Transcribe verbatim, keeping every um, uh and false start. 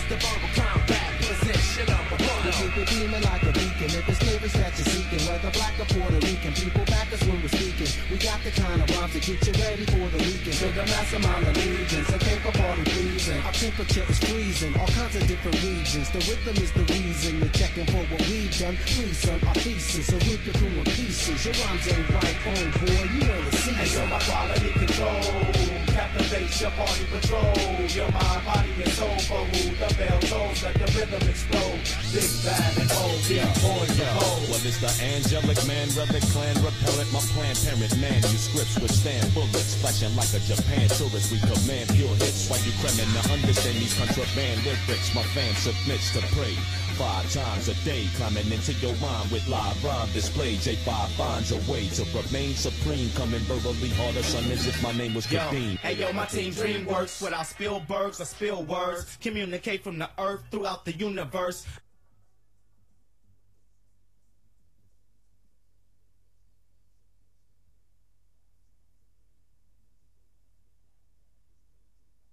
the verbal combat position of a runner. Keep it beaming like a beacon. If it's lyrics that you're seeking, whether black or Puerto Rican, people back us when we're speaking. We got the kind of rhymes to get you ready for the weekend. So the mass amount of legions, a cake for party pleasing. Our temperature is freezing, all kinds of different regions. The rhythm is the reason you're checking for what we've done. Please, son, our thesis, so rip your crew in pieces. Your rhymes ain't right, on boy, you know the season. And you're my quality control, captivate your party patrol. Your mind, body, and soul for who the bell tolls, let the rhythm explode. Big bad and old, big boy, your hoe. Well, it's the angelic man, relic clan, repellent, my planned parent manuscripts withstand bullets, flashing like a Japan tourist. We command pure hits while you cramming to understand these contraband lyrics. My fans submits to pray five times a day, climbing into your mind with live rhyme display. J five finds a way to remain supreme, coming verbally harder, son, as if my name was Kadeem. Hey yo, my team dream works without Spielbergs or spill words. Communicate from the earth throughout the universe.